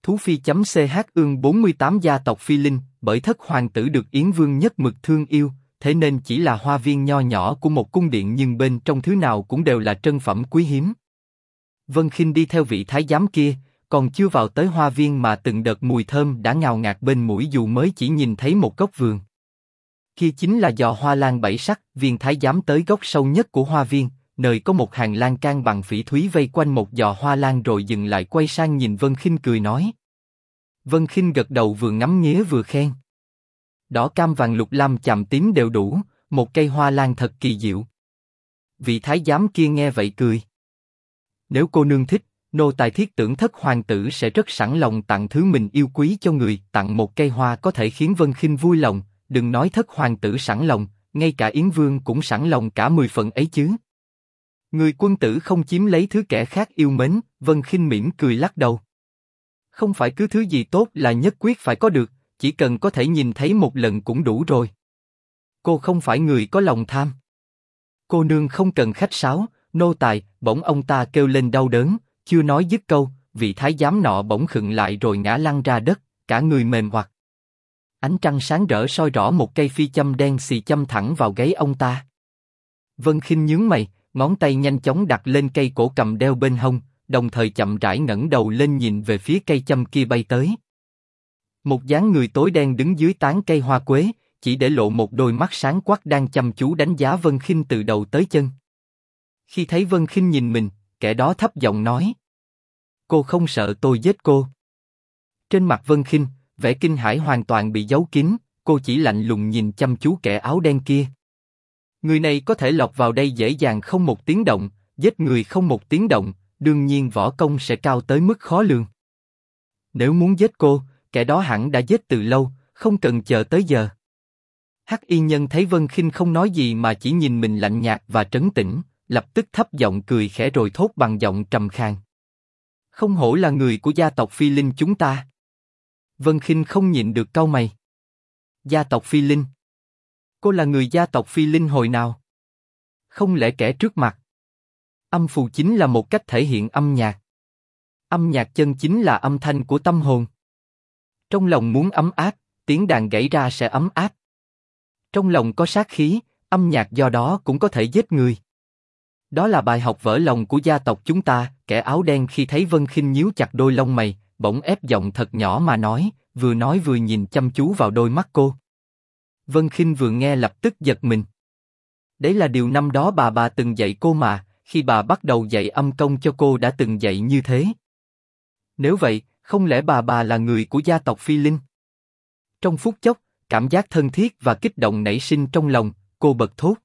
Thú Phi.ch ương 48 gia tộc Phi Linh, bởi thất hoàng tử được Yến Vương nhất mực thương yêu, thế nên chỉ là hoa viên nho nhỏ của một cung điện nhưng bên trong thứ nào cũng đều là trân phẩm quý hiếm. Vân Khinh đi theo vị thái giám kia, còn chưa vào tới hoa viên mà từng đợt mùi thơm đã ngào ngạt bên mũi dù mới chỉ nhìn thấy một góc vườn. Kia chính là giò hoa lan bảy sắc. Viên thái giám tới góc sâu nhất của hoa viên, nơi có một hàng lan can bằng phỉ thúy vây quanh một giò hoa lan rồi dừng lại quay sang nhìn Vân Khinh cười nói. Vân Khinh gật đầu vừa ngắm nghía vừa khen. Đỏ cam vàng lục lam chàm tím đều đủ, một cây hoa lan thật kỳ diệu. Vị thái giám kia nghe vậy cười. Nếu cô nương thích, nô tài thiết tưởng thất hoàng tử sẽ rất sẵn lòng tặng thứ mình yêu quý cho người. Tặng một cây hoa có thể khiến Vân Khinh vui lòng, đừng nói thất hoàng tử sẵn lòng, ngay cả Yến Vương cũng sẵn lòng cả 10 phần ấy chứ. Người quân tử không chiếm lấy thứ kẻ khác yêu mến. Vân Khinh mỉm cười lắc đầu. Không phải cứ thứ gì tốt là nhất quyết phải có được, chỉ cần có thể nhìn thấy một lần cũng đủ rồi. Cô không phải người có lòng tham. Cô nương không cần khách sáo, nô tài. Bỗng ông ta kêu lên đau đớn, chưa nói dứt câu, vị thái giám nọ bỗng khựng lại rồi ngã lăn ra đất, cả người mềm hoạt. Ánh trăng sáng rỡ soi rõ một cây phi châm đen xì châm thẳng vào gáy ông ta. Vân Khinh nhướng mày, ngón tay nhanh chóng đặt lên cây cổ cầm đeo bên hông, đồng thời chậm rãi ngẩng đầu lên nhìn về phía cây châm kia bay tới. Một dáng người tối đen đứng dưới tán cây hoa quế, chỉ để lộ một đôi mắt sáng quắc đang chăm chú đánh giá Vân Khinh từ đầu tới chân. Khi thấy Vân Khinh nhìn mình, kẻ đó thấp giọng nói: Cô không sợ tôi giết cô? Trên mặt Vân Khinh, vẻ kinh hãi hoàn toàn bị giấu kín, cô chỉ lạnh lùng nhìn chăm chú kẻ áo đen kia. Người này có thể lọt vào đây dễ dàng không một tiếng động, giết người không một tiếng động, đương nhiên võ công sẽ cao tới mức khó lường. Nếu muốn giết cô, kẻ đó hẳn đã giết từ lâu, không cần chờ tới giờ. Hắc y nhân thấy Vân Khinh không nói gì mà chỉ nhìn mình lạnh nhạt và trấn tĩnh, lập tức thấp giọng cười khẽ rồi thốt bằng giọng trầm khàn: Không hổ là người của gia tộc Phi Linh chúng ta. Vân Khinh không nhịn được cau mày. Gia tộc Phi Linh? Cô là người gia tộc Phi Linh hồi nào? Không lẽ kẻ trước mặt? Âm phù chính là một cách thể hiện âm nhạc. Âm nhạc chân chính là âm thanh của tâm hồn. Trong lòng muốn ấm áp, tiếng đàn gãy ra sẽ ấm áp. Trong lòng có sát khí, âm nhạc do đó cũng có thể giết người. Đó là bài học vỡ lòng của gia tộc chúng ta. Kẻ áo đen khi thấy Vân Khinh nhíu chặt đôi lông mày, bỗng ép giọng thật nhỏ mà nói vừa nhìn chăm chú vào đôi mắt cô. Vân Khinh vừa nghe lập tức giật mình. Đấy là điều năm đó bà từng dạy cô mà, khi bà bắt đầu dạy âm công cho cô đã từng dạy như thế. Nếu vậy, không lẽ bà là người của gia tộc Phi Linh? Trong phút chốc, cảm giác thân thiết và kích động nảy sinh trong lòng, cô bật thốt: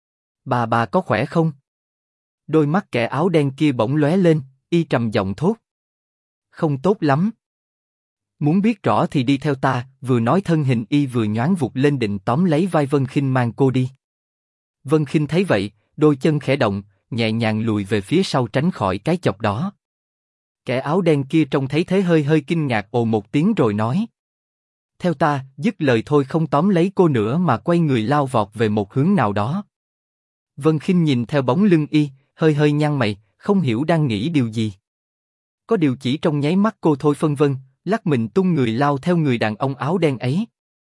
Bà có khỏe không? Đôi mắt kẻ áo đen kia bỗng lóe lên, y trầm giọng thốt: Không tốt lắm. Muốn biết rõ thì đi theo ta. Vừa nói thân hình y vừa nhoáng vụt lên định tóm lấy vai Vân Khinh mang cô đi. Vân Khinh thấy vậy, đôi chân khẽ động, nhẹ nhàng lùi về phía sau tránh khỏi cái chọc đó. Kẻ áo đen kia trông thấy thế hơi kinh ngạc ồ một tiếng rồi nói: Theo ta. Dứt lời thôi không tóm lấy cô nữa mà quay người lao vọt về một hướng nào đó. Vân Khinh nhìn theo bóng lưng y, hơi nhăn mày, không hiểu đang nghĩ điều gì. Có điều chỉ trong nháy mắt cô thôi phân vân, lắc mình tung người lao theo người đàn ông áo đen ấy.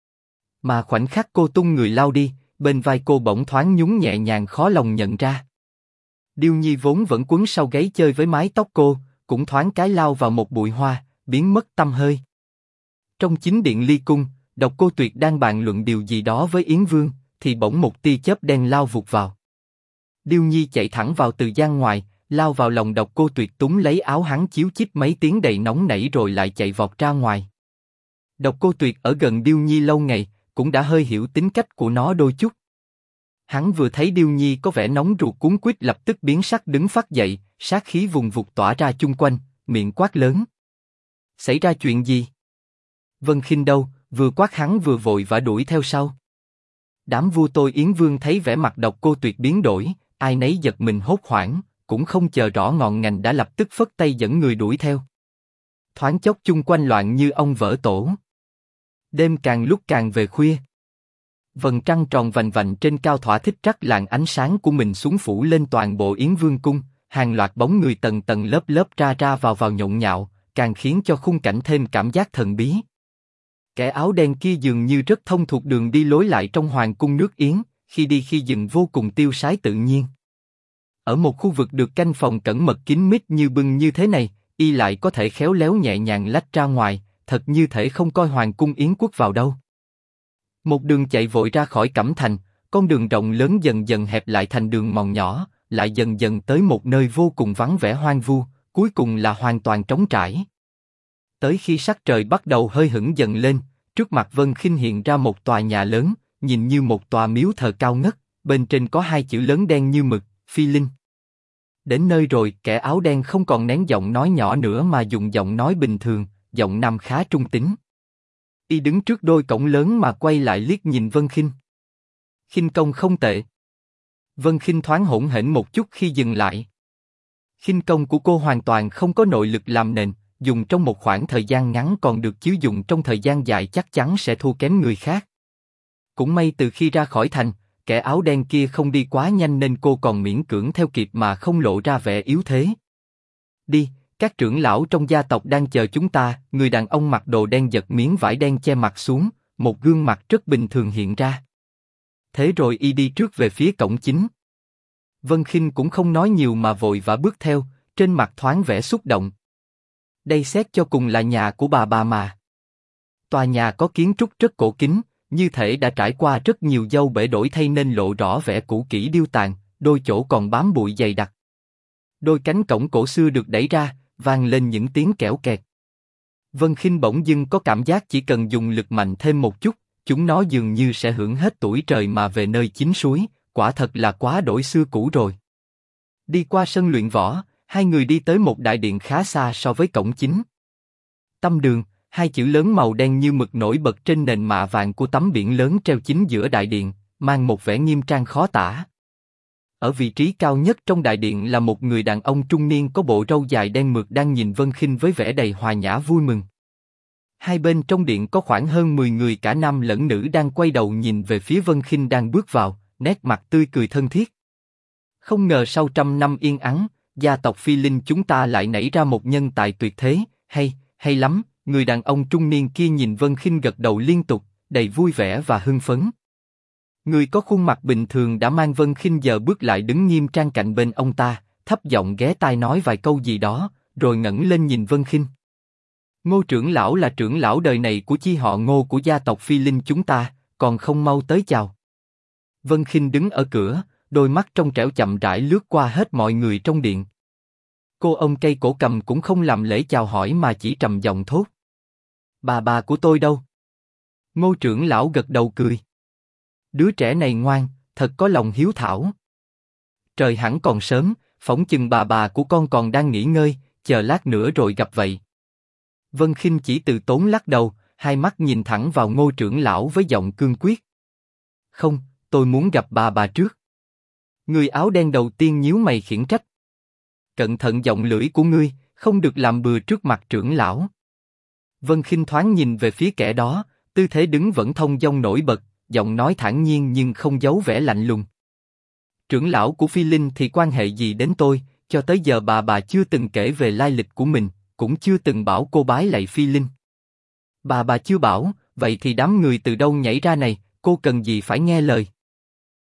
Mà khoảnh khắc cô tung người lao đi, bên vai cô bỗng thoáng nhún nhẹ nhàng khó lòng nhận ra. Điêu Nhi vốn vẫn quấn sau gáy chơi với mái tóc cô, cũng thoáng cái lao vào một bụi hoa, biến mất tăm hơi. Trong chính điện Ly Cung, Độc Cô Tuyệt đang bàn luận điều gì đó với Yến Vương, thì bỗng một tia chớp đen lao vụt vào. Điêu Nhi chạy thẳng vào từ gian ngoài, lao vào lòng Độc Cô Tuyệt túm lấy áo hắn chíu chít mấy tiếng đầy nóng nảy rồi lại chạy vọt ra ngoài. Độc Cô Tuyệt ở gần Điêu Nhi lâu ngày, cũng đã hơi hiểu tính cách của nó đôi chút. Hắn vừa thấy Điêu Nhi có vẻ nóng ruột cuống quýt lập tức biến sắc đứng phắt dậy, sát khí vùng vụt tỏa ra chung quanh, miệng quát lớn: Xảy ra chuyện gì? Vân Khinh đâu? Vừa quát hắn vừa vội vã đuổi theo sau. Đám vua tôi Yến Vương thấy vẻ mặt Độc Cô Tuyệt biến đổi, ai nấy giật mình hốt hoảng, cũng không chờ rõ ngọn ngành đã lập tức phất tay dẫn người đuổi theo. Thoáng chốc chung quanh loạn như ong vỡ tổ. Đêm càng lúc càng về khuya. Vầng trăng tròn vành vạnh trên cao thỏa thích rắc làn ánh sáng của mình xuống phủ lên toàn bộ Yến Vương cung, hàng loạt bóng người tầng tầng lớp lớp ra vào nhộn nhạo, càng khiến cho khung cảnh thêm cảm giác thần bí. Kẻ áo đen kia dường như rất thông thuộc đường đi lối lại trong hoàng cung nước Yến, khi đi khi dừng vô cùng tiêu sái tự nhiên. Ở một khu vực được canh phòng cẩn mật kín mít như bưng như thế này, y lại có thể khéo léo nhẹ nhàng lách ra ngoài, thật như thể không coi hoàng cung Yến quốc vào đâu. Một đường chạy vội ra khỏi Cẩm Thành, con đường rộng lớn dần dần hẹp lại thành đường mòn nhỏ, lại dần dần tới một nơi vô cùng vắng vẻ hoang vu, cuối cùng là hoàn toàn trống trải. Tới khi sắc trời bắt đầu hơi hửng dần lên, trước mặt Vân Khinh hiện ra một tòa nhà lớn, nhìn như một tòa miếu thờ cao ngất, bên trên có hai chữ lớn đen như mực, Phi Linh. Đến nơi rồi, kẻ áo đen không còn nén giọng nói nhỏ nữa mà dùng giọng nói bình thường, giọng nam khá trung tính. Y đứng trước đôi cổng lớn mà quay lại liếc nhìn Vân Khinh. Khinh công không tệ. Vân Khinh thoáng hỗn hển một chút khi dừng lại. Khinh công của cô hoàn toàn không có nội lực làm nền, dùng trong một khoảng thời gian ngắn còn được chứ dùng trong thời gian dài chắc chắn sẽ thua kém người khác. Cũng may từ khi ra khỏi thành, kẻ áo đen kia không đi quá nhanh nên cô còn miễn cưỡng theo kịp mà không lộ ra vẻ yếu thế. Đi, các trưởng lão trong gia tộc đang chờ chúng ta. Người đàn ông mặc đồ đen giật miếng vải đen che mặt xuống, một gương mặt rất bình thường hiện ra. Thế rồi y đi trước về phía cổng chính. Vân Khinh cũng không nói nhiều mà vội vã bước theo, trên mặt thoáng vẻ xúc động. Đây xét cho cùng là nhà của bà mà. Tòa nhà có kiến trúc rất cổ kính, như thể đã trải qua rất nhiều dâu bể đổi thay nên lộ rõ vẻ cũ kỹ điêu tàn, đôi chỗ còn bám bụi dày đặc. Đôi cánh cổng cổ xưa được đẩy ra, vang lên những tiếng kẽo kẹt. Vân Khinh bỗng dưng có cảm giác chỉ cần dùng lực mạnh thêm một chút, chúng nó dường như sẽ hưởng hết tuổi trời mà về nơi chính suối, quả thật là quá đổi xưa cũ rồi. Đi qua sân luyện võ, hai người đi tới một đại điện khá xa so với cổng chính. Tâm đường, hai chữ lớn màu đen như mực nổi bật trên nền mạ vàng của tấm biển lớn treo chính giữa đại điện, mang một vẻ nghiêm trang khó tả. Ở vị trí cao nhất trong đại điện là một người đàn ông trung niên có bộ râu dài đen mượt đang nhìn Vân Khinh với vẻ đầy hòa nhã vui mừng. Hai bên trong điện có khoảng hơn 10 người cả nam lẫn nữ đang quay đầu nhìn về phía Vân Khinh đang bước vào, nét mặt tươi cười thân thiết. Không ngờ sau 100 năm yên ắng, gia tộc Phi Linh chúng ta lại nảy ra một nhân tài tuyệt thế, hay lắm. Người đàn ông trung niên kia nhìn Vân Khinh gật đầu liên tục, đầy vui vẻ và hưng phấn. Người có khuôn mặt bình thường đã mang Vân Khinh giờ bước lại đứng nghiêm trang cạnh bên ông ta, thấp giọng ghé tai nói vài câu gì đó, rồi ngẩng lên nhìn Vân Khinh. Ngô trưởng lão là trưởng lão đời này của chi họ Ngô của gia tộc Phi Linh chúng ta, còn không mau tới chào. Vân Khinh đứng ở cửa, đôi mắt trong trẻo chậm rãi lướt qua hết mọi người trong điện. Cô ông cây cổ cầm cũng không làm lễ chào hỏi mà chỉ trầm giọng thốt. Bà của tôi đâu? Ngô trưởng lão gật đầu cười. Đứa trẻ này ngoan, thật có lòng hiếu thảo. Trời hẳn còn sớm, phỏng chừng bà của con còn đang nghỉ ngơi, chờ lát nữa rồi gặp vậy. Vân Khinh chỉ từ tốn lắc đầu, hai mắt nhìn thẳng vào Ngô trưởng lão với giọng cương quyết. Không, tôi muốn gặp bà trước. Người áo đen đầu tiên nhíu mày khiển trách. Cẩn thận giọng lưỡi của ngươi, không được làm bừa trước mặt trưởng lão. Vân Khinh thoáng nhìn về phía kẻ đó, tư thế đứng vẫn thông dong nổi bật, giọng nói thản nhiên nhưng không giấu vẻ lạnh lùng. Trưởng lão của Phi Linh thì quan hệ gì đến tôi? Cho tới giờ bà chưa từng kể về lai lịch của mình, cũng chưa từng bảo cô bái lạy Phi Linh. Bà chưa bảo, vậy thì đám người từ đâu nhảy ra này? Cô cần gì phải nghe lời?